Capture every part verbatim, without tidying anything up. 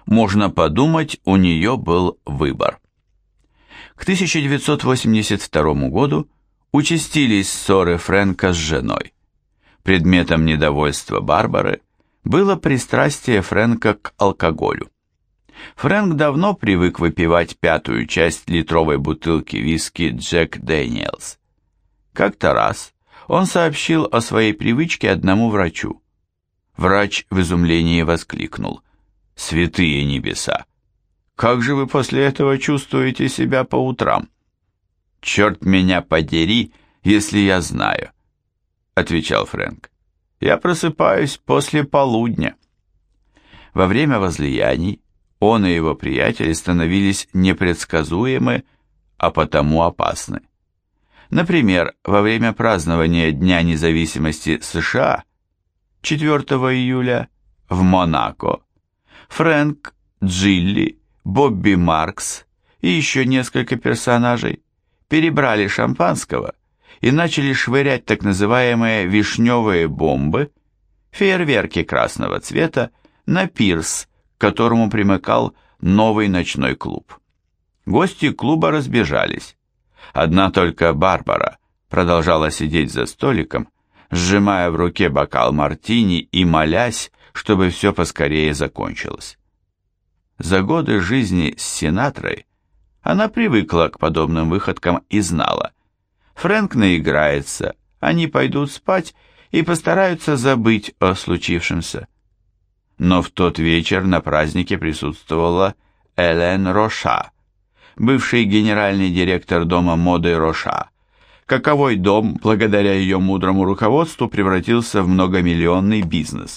Можно подумать, у нее был выбор. К тысяча девятьсот восемьдесят второму году участились ссоры Фрэнка с женой. Предметом недовольства Барбары было пристрастие Фрэнка к алкоголю. Фрэнк давно привык выпивать пятую часть литровой бутылки виски Джек Дэниелс. Как-то раз он сообщил о своей привычке одному врачу. Врач в изумлении воскликнул: «Святые небеса! Как же вы после этого чувствуете себя по утрам?» «Черт меня подери, если я знаю», — отвечал Фрэнк. «Я просыпаюсь после полудня». Во время возлияний он и его приятели становились непредсказуемы, а потому опасны. Например, во время празднования Дня независимости США четвёртого июля в Монако Фрэнк, Джилли, Бобби Маркс и еще несколько персонажей перебрали шампанского и начали швырять так называемые вишневые бомбы, фейерверки красного цвета, на пирс, к которому примыкал новый ночной клуб. Гости клуба разбежались. Одна только Барбара продолжала сидеть за столиком, сжимая в руке бокал мартини и молясь, чтобы все поскорее закончилось. За годы жизни с Синатрой она привыкла к подобным выходкам и знала: Фрэнк наиграется, они пойдут спать и постараются забыть о случившемся. Но в тот вечер на празднике присутствовала Элен Роша, бывший генеральный директор дома моды Роша, каковой дом, благодаря ее мудрому руководству, превратился в многомиллионный бизнес.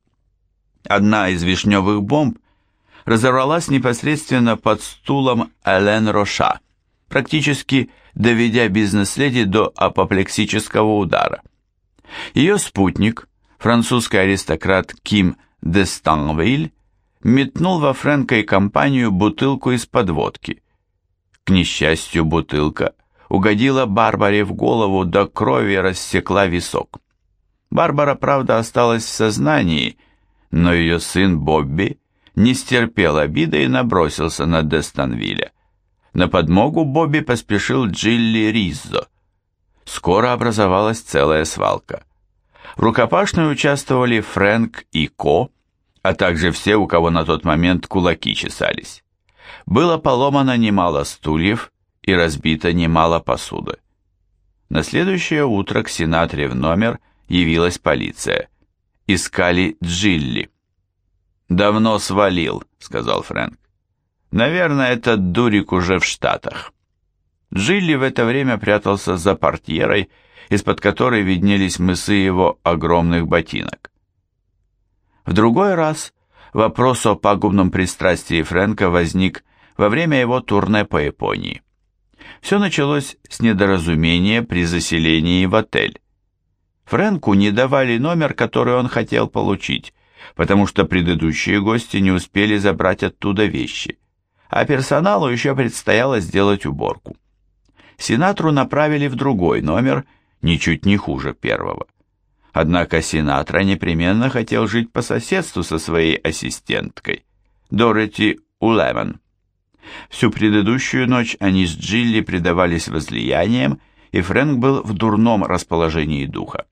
Одна из вишневых бомб разорвалась непосредственно под стулом Элен Роша, практически доведя бизнес-леди до апоплексического удара. Ее спутник, французский аристократ Ким де Станвиль, метнул во Фрэнка и компанию бутылку из-под водки. К несчастью, бутылка угодила Барбаре в голову, до крови рассекла висок. Барбара, правда, осталась в сознании, но ее сын Бобби не стерпел обиды и набросился на де Станвиля. На подмогу Бобби поспешил Джилли Риззо. Скоро образовалась целая свалка. В рукопашной участвовали Фрэнк и Ко, а также все, у кого на тот момент кулаки чесались. Было поломано немало стульев и разбито немало посуды. На следующее утро к Синатре в номер явилась полиция. Искали Джилли. «Давно свалил», — сказал Фрэнк. «Наверное, этот дурик уже в Штатах». Джилли в это время прятался за портьерой, из-под которой виднелись мысы его огромных ботинок. В другой раз вопрос о пагубном пристрастии Фрэнка возник во время его турне по Японии. Все началось с недоразумения при заселении в отель. Фрэнку не давали номер, который он хотел получить, потому что предыдущие гости не успели забрать оттуда вещи, а персоналу еще предстояло сделать уборку. Синатру направили в другой номер, ничуть не хуже первого. Однако Синатра непременно хотел жить по соседству со своей ассистенткой, Дороти Улеман. Всю предыдущую ночь они с Джилли предавались возлияниям, и Фрэнк был в дурном расположении духа.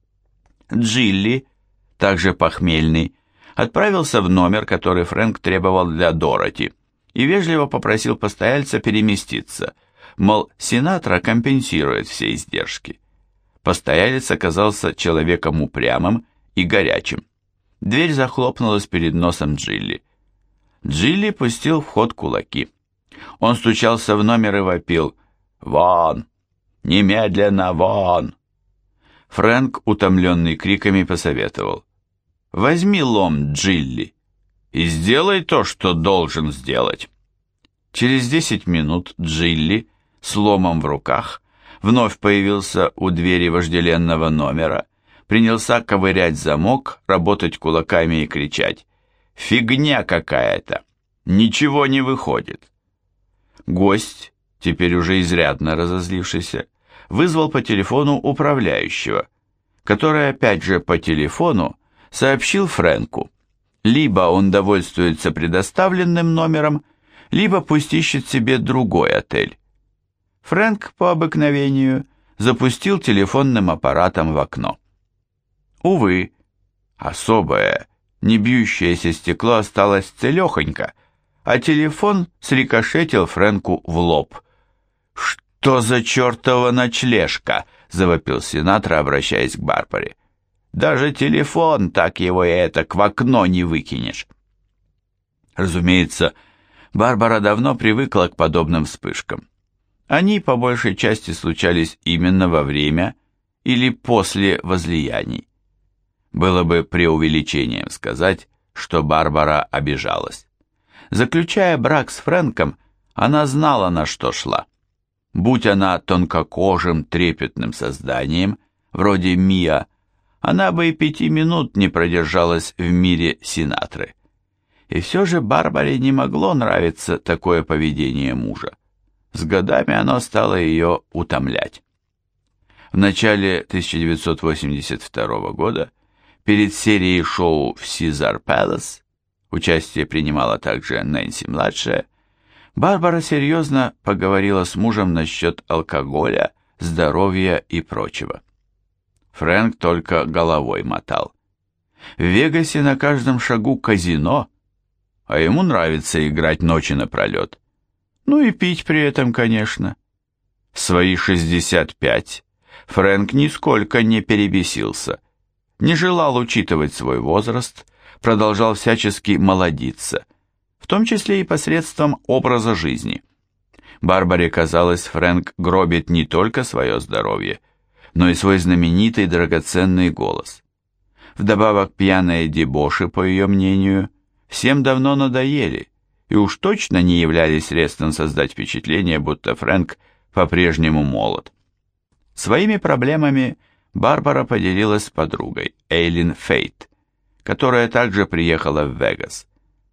Джилли, также похмельный, отправился в номер, который Фрэнк требовал для Дороти, и вежливо попросил постояльца переместиться, мол, Синатра компенсирует все издержки. Постоялец оказался человеком упрямым и горячим. Дверь захлопнулась перед носом Джилли. Джилли пустил в ход кулаки. Он стучался в номер и вопил: «Вон! Немедленно вон!» Фрэнк, утомленный криками, посоветовал: «Возьми лом, Джилли, и сделай то, что должен сделать». Через десять минут Джилли с ломом в руках вновь появился у двери вожделенного номера, принялся ковырять замок, работать кулаками и кричать: «Фигня какая-то! Ничего не выходит!» Гость, теперь уже изрядно разозлившийся, вызвал по телефону управляющего, который опять же по телефону сообщил Фрэнку: Либо он довольствуется предоставленным номером, либо пусть ищет себе другой отель. Фрэнк по обыкновению запустил телефонным аппаратом в окно. Увы, особое, не бьющееся стекло осталось целехонько, а телефон срикошетил Фрэнку в лоб. «Что за чертова ночлежка?» — завопил Синатра, обращаясь к Барбаре. «Даже телефон, так его и этак, в окно не выкинешь». Разумеется, Барбара давно привыкла к подобным вспышкам. Они по большей части случались именно во время или после возлияний. Было бы преувеличением сказать, что Барбара обижалась. Заключая брак с Фрэнком, она знала, на что шла. Будь она тонкокожим, трепетным созданием, вроде Миа, она бы и пяти минут не продержалась в мире Синатры. И все же Барбаре не могло нравиться такое поведение мужа. С годами оно стало ее утомлять. В начале тысяча девятьсот восемьдесят второго года, перед серией шоу в Сизар Пэлас, участие принимала также Нэнси-младшая, Барбара серьезно поговорила с мужем насчет алкоголя, здоровья и прочего. Фрэнк только головой мотал. В Вегасе на каждом шагу казино, а ему нравится играть ночи напролет. Ну и пить при этом, конечно. В свои шестьдесят пять Фрэнк нисколько не перебесился, не желал учитывать свой возраст, продолжал всячески молодиться, в том числе и посредством образа жизни. Барбаре казалось, Фрэнк гробит не только свое здоровье, но и свой знаменитый драгоценный голос. Вдобавок пьяные дебоши, по ее мнению, всем давно надоели и уж точно не являлись средством создать впечатление, будто Фрэнк по-прежнему молод. Своими проблемами Барбара поделилась с подругой Эйлин Фейт, которая также приехала в Вегас.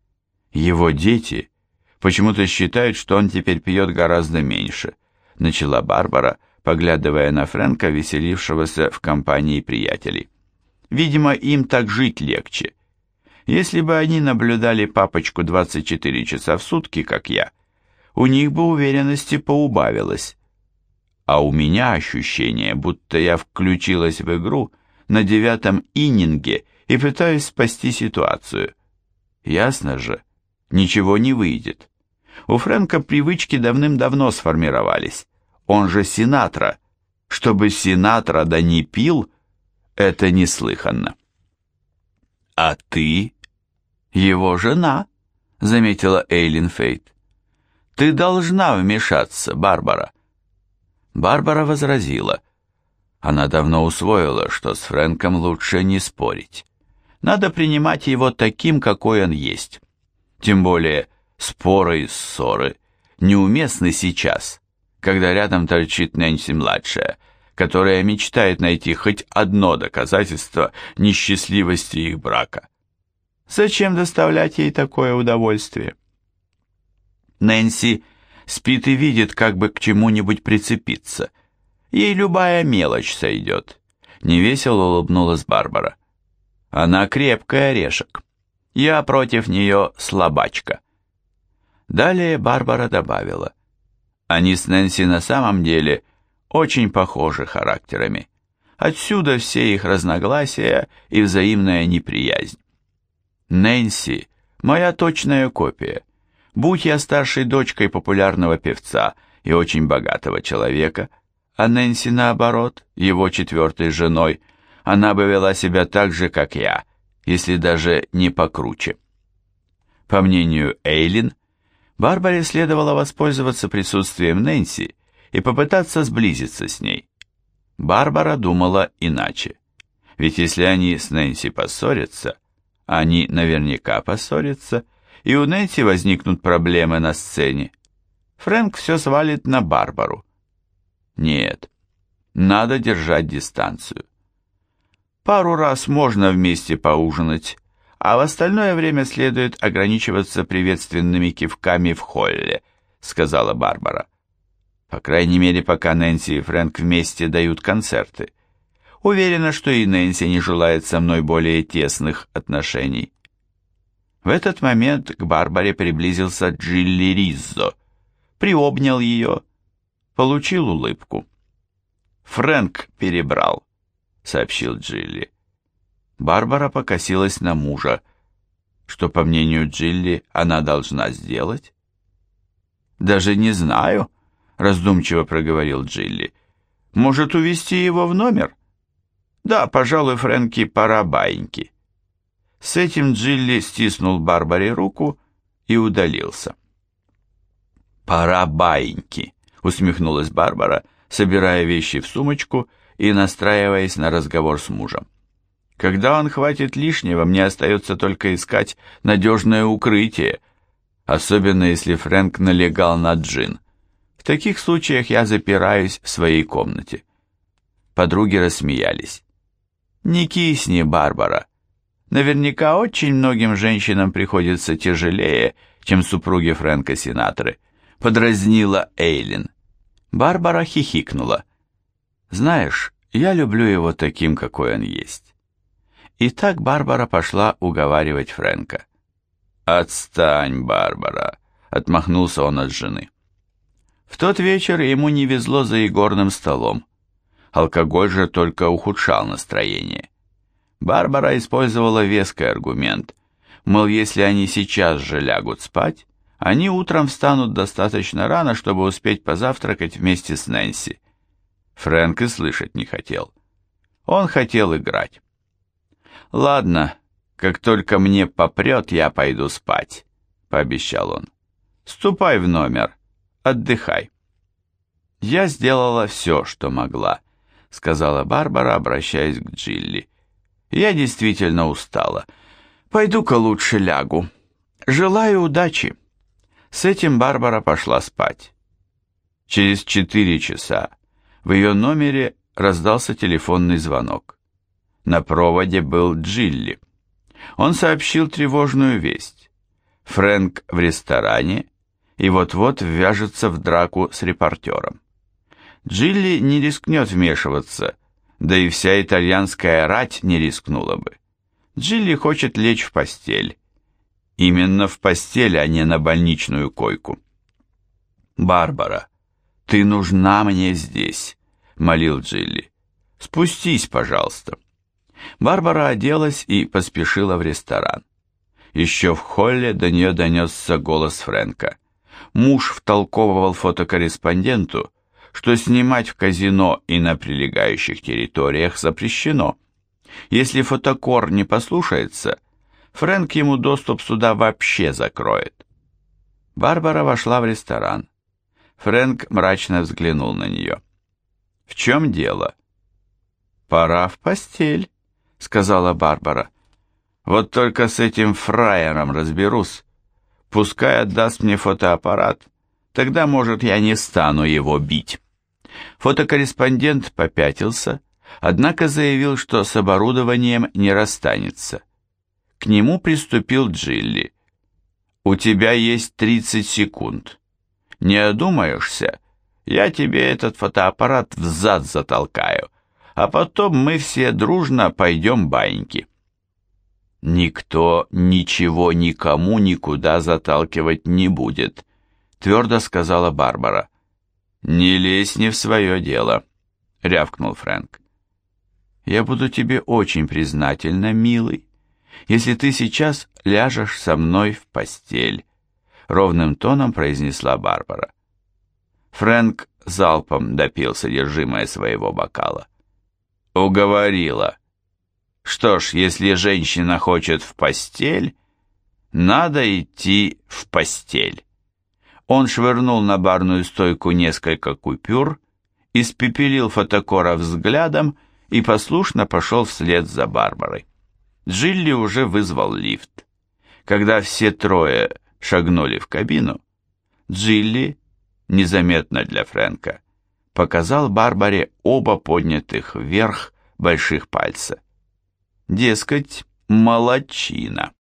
Его дети почему-то считают, что он теперь пьет гораздо меньше, начала Барбара, поглядывая на Фрэнка, веселившегося в компании приятелей. Видимо, им так жить легче. Если бы они наблюдали папочку двадцать четыре часа в сутки, как я, у них бы уверенности поубавилось. А у меня ощущение, будто я включилась в игру на девятом иннинге и пытаюсь спасти ситуацию. Ясно же, ничего не выйдет. У Фрэнка привычки давным-давно сформировались. Он же Синатра. Чтобы Синатра да не пил, это неслыханно. «А ты его жена», — заметила Эйлин Фейт. «Ты должна вмешаться, Барбара». Барбара возразила. Она давно усвоила, что с Фрэнком лучше не спорить. Надо принимать его таким, какой он есть. Тем более споры и ссоры неуместны сейчас, когда рядом торчит Нэнси-младшая, которая мечтает найти хоть одно доказательство несчастливости их брака. Зачем доставлять ей такое удовольствие? Нэнси спит и видит, как бы к чему-нибудь прицепиться. Ей любая мелочь сойдет. Невесело улыбнулась Барбара. Она крепкий орешек. Я против нее слабачка. Далее Барбара добавила. Они с Нэнси на самом деле очень похожи характерами. Отсюда все их разногласия и взаимная неприязнь. Нэнси – моя точная копия. Будь я старшей дочкой популярного певца и очень богатого человека, а Нэнси, наоборот, его четвертой женой, она бы вела себя так же, как я, если даже не покруче. По мнению Эйлин, Барбаре следовало воспользоваться присутствием Нэнси и попытаться сблизиться с ней. Барбара думала иначе. Ведь если они с Нэнси поссорятся, они наверняка поссорятся, и у Нэнси возникнут проблемы на сцене, Фрэнк все свалит на Барбару. Нет, надо держать дистанцию. Пару раз можно вместе поужинать, а в остальное время следует ограничиваться приветственными кивками в холле, сказала Барбара. По крайней мере, пока Нэнси и Фрэнк вместе дают концерты. Уверена, что и Нэнси не желает со мной более тесных отношений. В этот момент к Барбаре приблизился Джилли Риззо, приобнял ее, получил улыбку. «Фрэнк перебрал», — сообщил Джилли. Барбара покосилась на мужа. Что, по мнению Джилли, она должна сделать? «Даже не знаю», — раздумчиво проговорил Джилли. «Может, увезти его в номер?» «Да, пожалуй, Фрэнки, пора баиньки». С этим Джилли стиснул Барбаре руку и удалился. «Пора баиньки», — усмехнулась Барбара, собирая вещи в сумочку и настраиваясь на разговор с мужем. «Когда он хватит лишнего, мне остается только искать надежное укрытие, особенно если Фрэнк налегал на джин. В таких случаях я запираюсь в своей комнате». Подруги рассмеялись. «Не кисни, Барбара. Наверняка очень многим женщинам приходится тяжелее, чем супруги Фрэнка Синатры», — подразнила Эйлин. Барбара хихикнула. «Знаешь, я люблю его таким, какой он есть». И так Барбара пошла уговаривать Фрэнка. «Отстань, Барбара», — отмахнулся он от жены. В тот вечер ему не везло за игорным столом. Алкоголь же только ухудшал настроение. Барбара использовала веский аргумент, мол, если они сейчас же лягут спать, они утром встанут достаточно рано, чтобы успеть позавтракать вместе с Нэнси. Фрэнк и слышать не хотел. Он хотел играть. «Ладно, как только мне попрет, я пойду спать», — пообещал он. «Ступай в номер, отдыхай». «Я сделала все, что могла», — сказала Барбара, обращаясь к Джилли. «Я действительно устала. Пойду-ка лучше лягу. Желаю удачи». С этим Барбара пошла спать. Через четыре часа в ее номере раздался телефонный звонок. На проводе был Джилли. Он сообщил тревожную весть. Фрэнк в ресторане и вот-вот ввяжется в драку с репортером. Джилли не рискнет вмешиваться, да и вся итальянская рать не рискнула бы. Джилли хочет лечь в постель. Именно в постель, а не на больничную койку. «Барбара, ты нужна мне здесь», — молил Джилли. «Спустись, пожалуйста». Барбара оделась и поспешила в ресторан. Еще в холле до нее донесся голос Фрэнка. Муж втолковывал фотокорреспонденту, что снимать в казино и на прилегающих территориях запрещено. Если фотокор не послушается, Фрэнк ему доступ сюда вообще закроет. Барбара вошла в ресторан. Фрэнк мрачно взглянул на нее. «В чем дело?» «Пора в постель», — сказала Барбара. «Вот только с этим фраером разберусь. Пускай отдаст мне фотоаппарат, тогда, может, я не стану его бить». Фотокорреспондент попятился, однако заявил, что с оборудованием не расстанется. К нему приступил Джилли. «У тебя есть тридцать секунд. Не одумаешься, я тебе этот фотоаппарат в зад затолкаю, а потом мы все дружно пойдем баиньки». «Никто ничего никому никуда заталкивать не будет», — твердо сказала Барбара. «Не лезь не в свое дело», — рявкнул Фрэнк. «Я буду тебе очень признательна, милый, если ты сейчас ляжешь со мной в постель», — ровным тоном произнесла Барбара. Фрэнк залпом допил содержимое своего бокала. «Уговорила. Что ж, если женщина хочет в постель, надо идти в постель». Он швырнул на барную стойку несколько купюр, испепелил фотокора взглядом и послушно пошел вслед за Барбарой. Джилли уже вызвал лифт. Когда все трое шагнули в кабину, Джилли, незаметно для Фрэнка, показал Барбаре оба поднятых вверх больших пальца. Дескать, молодчина.